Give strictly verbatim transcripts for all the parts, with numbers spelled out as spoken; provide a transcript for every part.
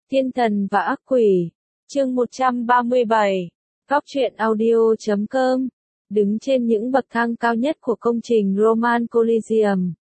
Thiên thần và ác quỷ, chương một trăm ba mươi bảy, góc truyện audio chấm com, đứng trên những bậc thang cao nhất của công trình Roman Coliseum.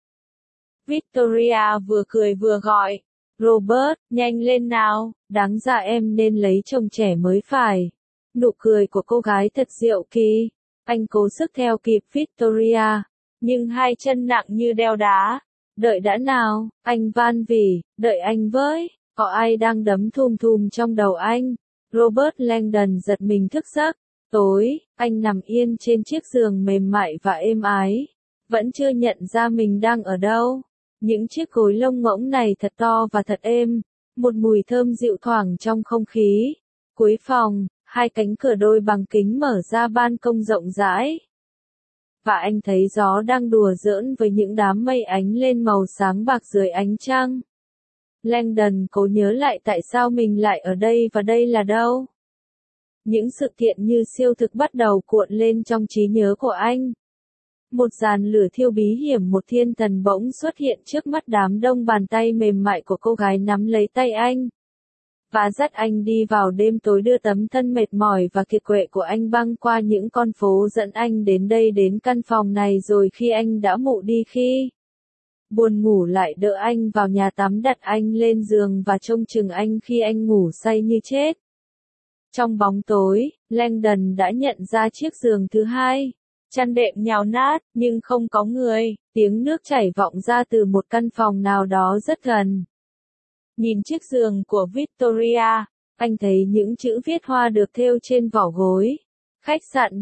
Victoria vừa cười vừa gọi, Robert, nhanh lên nào, đáng ra em nên lấy chồng trẻ mới phải. Nụ cười của cô gái thật diệu kỳ, anh cố sức theo kịp Victoria, nhưng hai chân nặng như đeo đá. Đợi đã nào, anh van vỉ, đợi anh với. Có ai đang đấm thùm thùm trong đầu anh? Robert Langdon giật mình thức giấc. Tối, anh nằm yên trên chiếc giường mềm mại và êm ái. Vẫn chưa nhận ra mình đang ở đâu. Những chiếc gối lông ngỗng này thật to và thật êm. Một mùi thơm dịu thoảng trong không khí. Cuối phòng, hai cánh cửa đôi bằng kính mở ra ban công rộng rãi. Và anh thấy gió đang đùa giỡn với những đám mây ánh lên màu sáng bạc dưới ánh trăng. Langdon cố nhớ lại tại sao mình lại ở đây và đây là đâu. Những sự kiện như siêu thực bắt đầu cuộn lên trong trí nhớ của anh. Một dàn lửa thiêu bí hiểm, một thiên thần bỗng xuất hiện trước mắt đám đông, bàn tay mềm mại của cô gái nắm lấy tay anh. Và dắt anh đi vào đêm tối, đưa tấm thân mệt mỏi và kiệt quệ của anh băng qua những con phố, dẫn anh đến đây, đến căn phòng này, rồi khi anh đã mụ đi, khi buồn ngủ lại đỡ anh vào nhà tắm, đặt anh lên giường và trông chừng anh khi anh ngủ say như chết. Trong bóng tối, Langdon đã nhận ra chiếc giường thứ hai. Chăn đệm nhào nát, nhưng không có người, tiếng nước chảy vọng ra từ một căn phòng nào đó rất gần. Nhìn chiếc giường của Victoria, anh thấy những chữ viết hoa được thêu trên vỏ gối. Khách sạn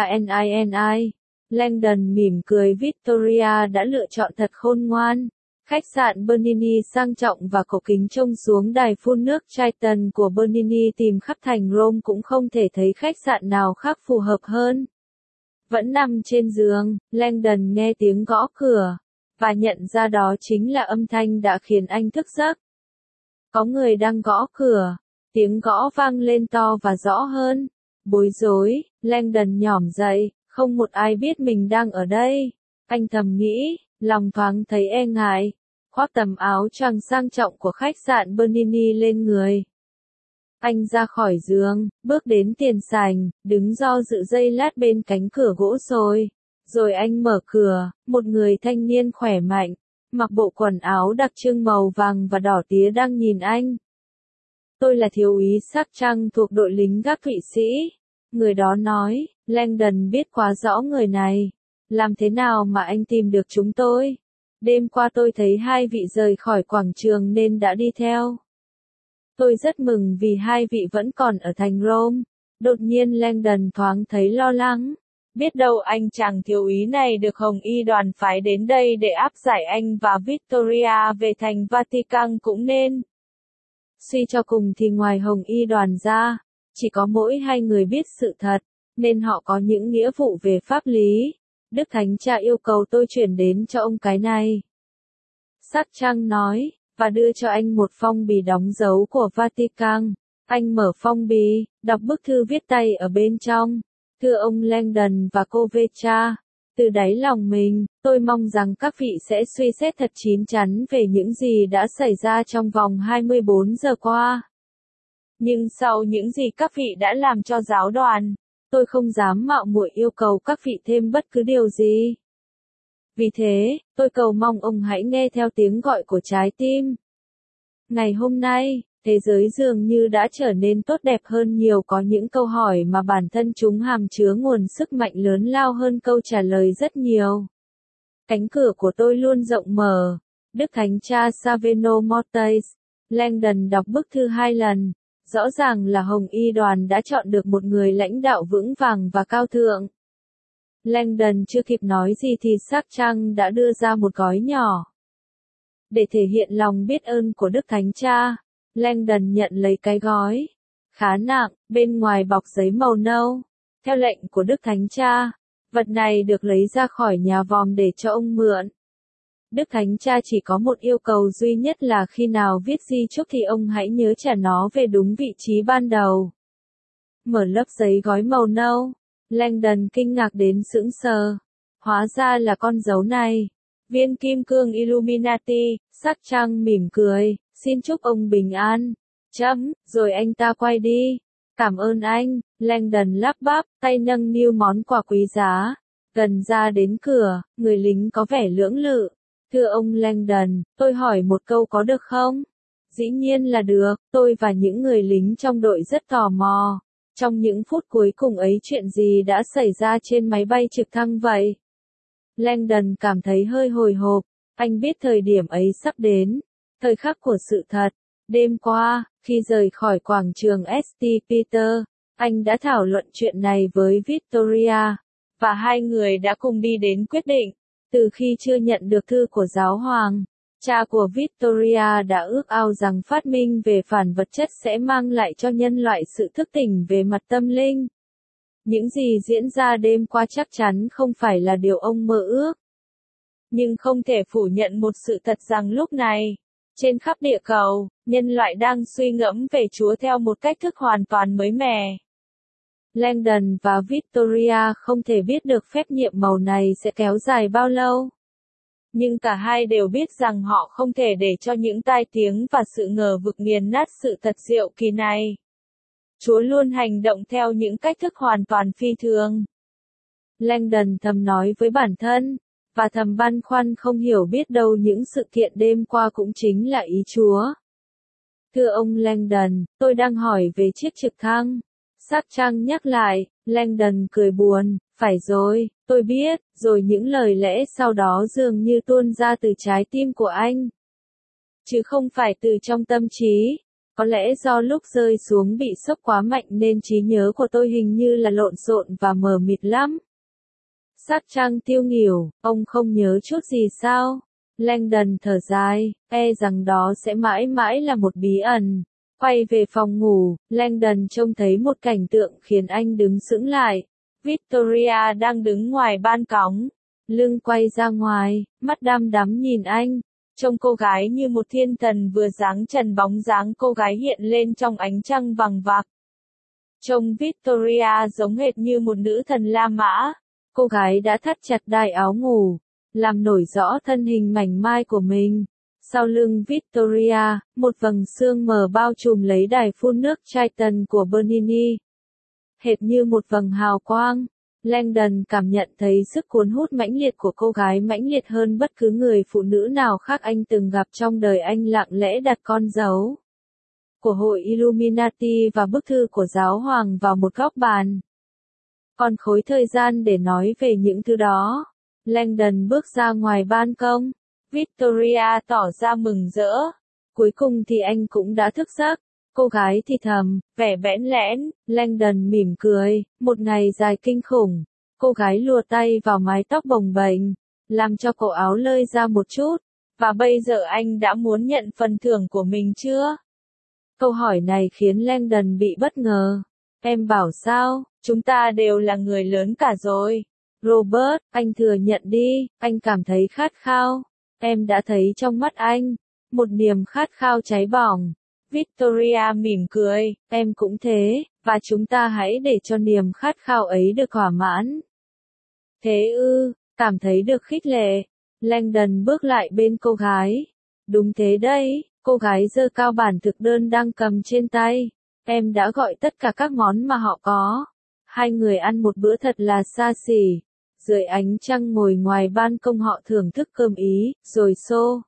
Bienni. Langdon mỉm cười, Victoria đã lựa chọn thật khôn ngoan. Khách sạn Bernini sang trọng và cổ kính trông xuống đài phun nước Triton của Bernini, tìm khắp thành Rome cũng không thể thấy khách sạn nào khác phù hợp hơn. Vẫn nằm trên giường, Langdon nghe tiếng gõ cửa, và nhận ra đó chính là âm thanh đã khiến anh thức giấc. Có người đang gõ cửa, tiếng gõ vang lên to và rõ hơn. Bối rối, Langdon nhỏm dậy, không một ai biết mình đang ở đây. Anh thầm nghĩ, lòng thoáng thấy e ngại, khoác tấm áo choàng sang trọng của khách sạn Bernini lên người. Anh ra khỏi giường, bước đến tiền sảnh, đứng do dự giây lát bên cánh cửa gỗ sồi. Rồi anh mở cửa, một người thanh niên khỏe mạnh, mặc bộ quần áo đặc trưng màu vàng và đỏ tía đang nhìn anh. Tôi là thiếu úy Sắc Trăng thuộc đội lính gác Thụy Sĩ. Người đó nói, Langdon biết quá rõ người này. Làm thế nào mà anh tìm được chúng tôi? Đêm qua tôi thấy hai vị rời khỏi quảng trường nên đã đi theo. Tôi rất mừng vì hai vị vẫn còn ở thành Rome. Đột nhiên Langdon thoáng thấy lo lắng. Biết đâu anh chàng thiếu úy này được Hồng Y đoàn phái đến đây để áp giải anh và Victoria về thành Vatican cũng nên. Suy cho cùng thì ngoài Hồng Y đoàn ra, chỉ có mỗi hai người biết sự thật, nên họ có những nghĩa vụ về pháp lý. Đức Thánh Cha yêu cầu tôi chuyển đến cho ông cái này. Sắc Trăng nói, và đưa cho anh một phong bì đóng dấu của Vatican. Anh mở phong bì, đọc bức thư viết tay ở bên trong. Thưa ông Langdon và cô Vecha, từ đáy lòng mình, tôi mong rằng các vị sẽ suy xét thật chín chắn về những gì đã xảy ra trong vòng hai mươi bốn giờ qua. Nhưng sau những gì các vị đã làm cho giáo đoàn, tôi không dám mạo muội yêu cầu các vị thêm bất cứ điều gì. Vì thế, tôi cầu mong ông hãy nghe theo tiếng gọi của trái tim. Ngày hôm nay, thế giới dường như đã trở nên tốt đẹp hơn nhiều, có những câu hỏi mà bản thân chúng hàm chứa nguồn sức mạnh lớn lao hơn câu trả lời rất nhiều. Cánh cửa của tôi luôn rộng mở. Đức Thánh Cha Saveno Mortis. Langdon đọc bức thư hai lần. Rõ ràng là Hồng Y đoàn đã chọn được một người lãnh đạo vững vàng và cao thượng. Langdon chưa kịp nói gì thì Sắc Trăng đã đưa ra một gói nhỏ. Để thể hiện lòng biết ơn của Đức Thánh Cha, Langdon nhận lấy cái gói. Khá nặng, bên ngoài bọc giấy màu nâu. Theo lệnh của Đức Thánh Cha, vật này được lấy ra khỏi nhà vòm để cho ông mượn. Đức Thánh Cha chỉ có một yêu cầu duy nhất là khi nào viết di chúc thì ông hãy nhớ trả nó về đúng vị trí ban đầu. Mở lớp giấy gói màu nâu, Langdon kinh ngạc đến sững sờ. Hóa ra là con dấu này. Viên kim cương Illuminati. Sắc Trăng mỉm cười, xin chúc ông bình an. Chấm, rồi anh ta quay đi. Cảm ơn anh, Langdon lắp bắp, tay nâng niu món quà quý giá. Gần ra đến cửa, người lính có vẻ lưỡng lự. Thưa ông Langdon, tôi hỏi một câu có được không? Dĩ nhiên là được, tôi và những người lính trong đội rất tò mò. Trong những phút cuối cùng ấy chuyện gì đã xảy ra trên máy bay trực thăng vậy? Langdon cảm thấy hơi hồi hộp, anh biết thời điểm ấy sắp đến. Thời khắc của sự thật. Đêm qua, khi rời khỏi quảng trường ét tê Peter, anh đã thảo luận chuyện này với Victoria, và hai người đã cùng đi đến quyết định. Từ khi chưa nhận được thư của giáo hoàng, cha của Victoria đã ước ao rằng phát minh về phản vật chất sẽ mang lại cho nhân loại sự thức tỉnh về mặt tâm linh. Những gì diễn ra đêm qua chắc chắn không phải là điều ông mơ ước. Nhưng không thể phủ nhận một sự thật rằng lúc này, trên khắp địa cầu, nhân loại đang suy ngẫm về Chúa theo một cách thức hoàn toàn mới mẻ. Langdon và Victoria không thể biết được phép nhiệm màu này sẽ kéo dài bao lâu. Nhưng cả hai đều biết rằng họ không thể để cho những tai tiếng và sự ngờ vực nghiền nát sự thật diệu kỳ này. Chúa luôn hành động theo những cách thức hoàn toàn phi thường. Langdon thầm nói với bản thân, và thầm băn khoăn không hiểu biết đâu những sự kiện đêm qua cũng chính là ý Chúa. Thưa ông Langdon, tôi đang hỏi về chiếc trực thăng. Sắc trăng nhắc lại, Langdon cười buồn, phải rồi, tôi biết, rồi những lời lẽ sau đó dường như tuôn ra từ trái tim của anh. Chứ không phải từ trong tâm trí. Có lẽ do lúc rơi xuống bị sốc quá mạnh nên trí nhớ của tôi hình như là lộn xộn và mờ mịt lắm. Sắc trăng tiêu nghỉu, ông không nhớ chút gì sao? Langdon thở dài, e rằng đó sẽ mãi mãi là một bí ẩn. Quay về phòng ngủ, Langdon trông thấy một cảnh tượng khiến anh đứng sững lại. Victoria đang đứng ngoài ban cóng, lưng quay ra ngoài, mắt đăm đắm nhìn anh. Trông cô gái như một thiên thần vừa giáng trần, bóng dáng cô gái hiện lên trong ánh trăng vằng vặc. Trông Victoria giống hệt như một nữ thần La Mã. Cô gái đã thắt chặt đai áo ngủ, làm nổi rõ thân hình mảnh mai của mình. Sau lưng Victoria, một vầng sương mờ bao trùm lấy đài phun nước Triton của Bernini. Hệt như một vầng hào quang, Langdon cảm nhận thấy sức cuốn hút mãnh liệt của cô gái mãnh liệt hơn bất cứ người phụ nữ nào khác anh từng gặp trong đời. Anh lặng lẽ đặt con dấu của hội Illuminati và bức thư của giáo hoàng vào một góc bàn. Còn khối thời gian để nói về những thứ đó. Langdon bước ra ngoài ban công. Victoria tỏ ra mừng rỡ. Cuối cùng thì anh cũng đã thức giấc. Cô gái thì thầm, vẻ bẽn lẽn. Langdon mỉm cười, một ngày dài kinh khủng. Cô gái lùa tay vào mái tóc bồng bềnh, làm cho cổ áo lơi ra một chút. Và bây giờ anh đã muốn nhận phần thưởng của mình chưa? Câu hỏi này khiến Langdon bị bất ngờ. Em bảo sao, chúng ta đều là người lớn cả rồi. Robert, anh thừa nhận đi, anh cảm thấy khát khao. Em đã thấy trong mắt anh, một niềm khát khao cháy bỏng. Victoria mỉm cười, em cũng thế, và chúng ta hãy để cho niềm khát khao ấy được thỏa mãn. Thế ư, cảm thấy được khích lệ. Langdon bước lại bên cô gái. Đúng thế đấy, cô gái giơ cao bản thực đơn đang cầm trên tay. Em đã gọi tất cả các món mà họ có. Hai người ăn một bữa thật là xa xỉ. Dưới ánh trăng ngồi ngoài ban công họ thưởng thức cơm Ý, rồi xô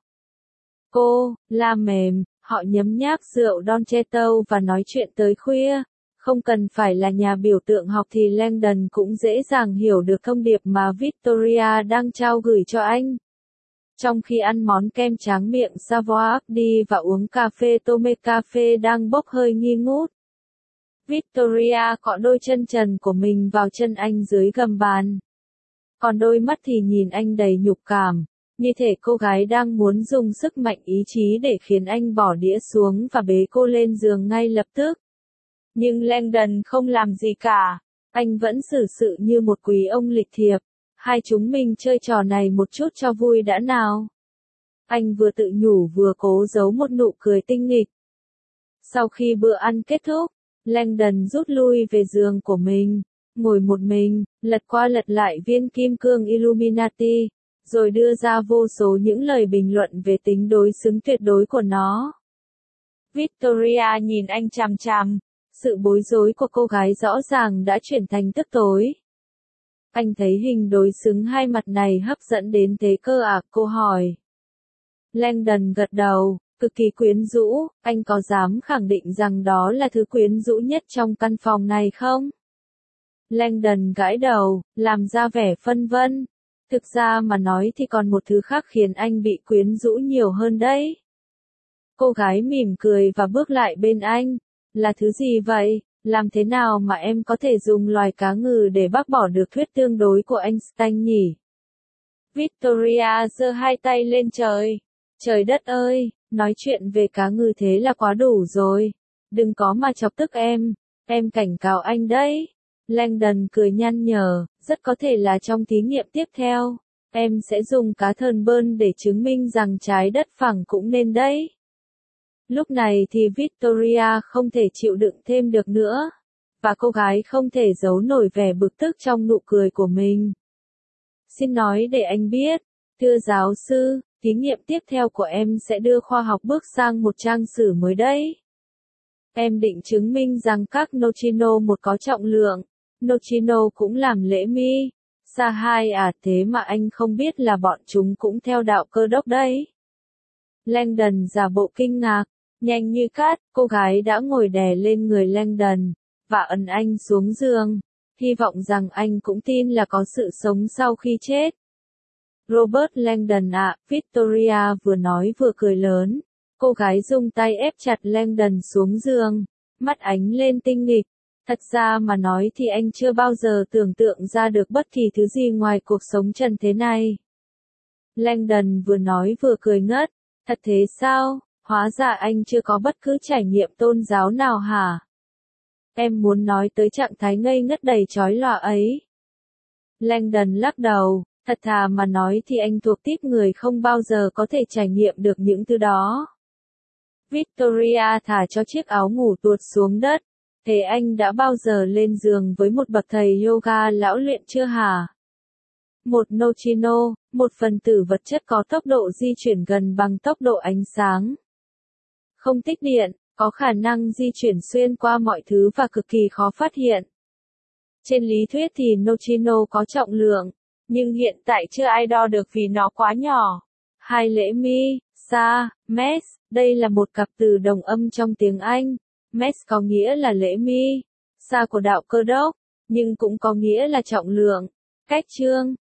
cô, la mềm, họ nhấm nháp rượu Don Cheto và nói chuyện tới khuya. Không cần phải là nhà biểu tượng học thì Langdon cũng dễ dàng hiểu được thông điệp mà Victoria đang trao gửi cho anh. Trong khi ăn món kem tráng miệng Savoiardi và uống cà phê Tome Cafe đang bốc hơi nghi ngút, Victoria cọ đôi chân trần của mình vào chân anh dưới gầm bàn. Còn đôi mắt thì nhìn anh đầy nhục cảm, như thể cô gái đang muốn dùng sức mạnh ý chí để khiến anh bỏ đĩa xuống và bế cô lên giường ngay lập tức. Nhưng Langdon không làm gì cả, anh vẫn xử sự như một quý ông lịch thiệp. Hai chúng mình chơi trò này một chút cho vui đã nào. Anh vừa tự nhủ vừa cố giấu một nụ cười tinh nghịch. Sau khi bữa ăn kết thúc, Langdon rút lui về giường của mình, ngồi một mình, lật qua lật lại viên kim cương Illuminati, rồi đưa ra vô số những lời bình luận về tính đối xứng tuyệt đối của nó. Victoria nhìn anh chằm chằm. Sự bối rối của cô gái rõ ràng đã chuyển thành tức tối. Anh thấy hình đối xứng hai mặt này hấp dẫn đến thế cơ à, cô hỏi. Langdon gật đầu, cực kỳ quyến rũ, anh có dám khẳng định rằng đó là thứ quyến rũ nhất trong căn phòng này không? Langdon gãi đầu, làm ra vẻ phân vân. Thực ra mà nói thì còn một thứ khác khiến anh bị quyến rũ nhiều hơn đấy. Cô gái mỉm cười và bước lại bên anh. Là thứ gì vậy? Làm thế nào mà em có thể dùng loài cá ngừ để bác bỏ được thuyết tương đối của Einstein nhỉ? Victoria giơ hai tay lên trời. Trời đất ơi, nói chuyện về cá ngừ thế là quá đủ rồi. Đừng có mà chọc tức em, em cảnh cáo anh đấy. Langdon cười nhăn nhở, rất có thể là trong thí nghiệm tiếp theo, em sẽ dùng cá thần bơn để chứng minh rằng trái đất phẳng cũng nên đấy. Lúc này thì Victoria không thể chịu đựng thêm được nữa, và cô gái không thể giấu nổi vẻ bực tức trong nụ cười của mình. Xin nói để anh biết, thưa giáo sư, thí nghiệm tiếp theo của em sẽ đưa khoa học bước sang một trang sử mới đấy. Em định chứng minh rằng các neutrino một có trọng lượng, neutrino cũng làm lễ mi. Sa hai à, thế mà anh không biết là bọn chúng cũng theo đạo Cơ đốc đấy. Langdon giả bộ kinh ngạc, nhanh như cát, cô gái đã ngồi đè lên người Langdon, và ấn anh xuống giường, hy vọng rằng anh cũng tin là có sự sống sau khi chết. Robert Langdon ạ, Victoria vừa nói vừa cười lớn. Cô gái dùng tay ép chặt Langdon xuống giường, mắt ánh lên tinh nghịch. Thật ra mà nói thì anh chưa bao giờ tưởng tượng ra được bất kỳ thứ gì ngoài cuộc sống trần thế này. Langdon vừa nói vừa cười ngất. Thật thế sao? Hóa ra anh chưa có bất cứ trải nghiệm tôn giáo nào hả? Em muốn nói tới trạng thái ngây ngất đầy chói lòa ấy. Langdon lắc đầu. Thật thà mà nói thì anh thuộc típ người không bao giờ có thể trải nghiệm được những thứ đó. Victoria thả cho chiếc áo ngủ tuột xuống đất. Thế anh đã bao giờ lên giường với một bậc thầy yoga lão luyện chưa hả? Một neutrino, một phần tử vật chất có tốc độ di chuyển gần bằng tốc độ ánh sáng. Không tích điện, có khả năng di chuyển xuyên qua mọi thứ và cực kỳ khó phát hiện. Trên lý thuyết thì neutrino có trọng lượng, nhưng hiện tại chưa ai đo được vì nó quá nhỏ. Hai lễ mi, sa, mes, đây là một cặp từ đồng âm trong tiếng Anh. Mes có nghĩa là lễ mi, sa của đạo Cơ đốc, nhưng cũng có nghĩa là trọng lượng. Cách chương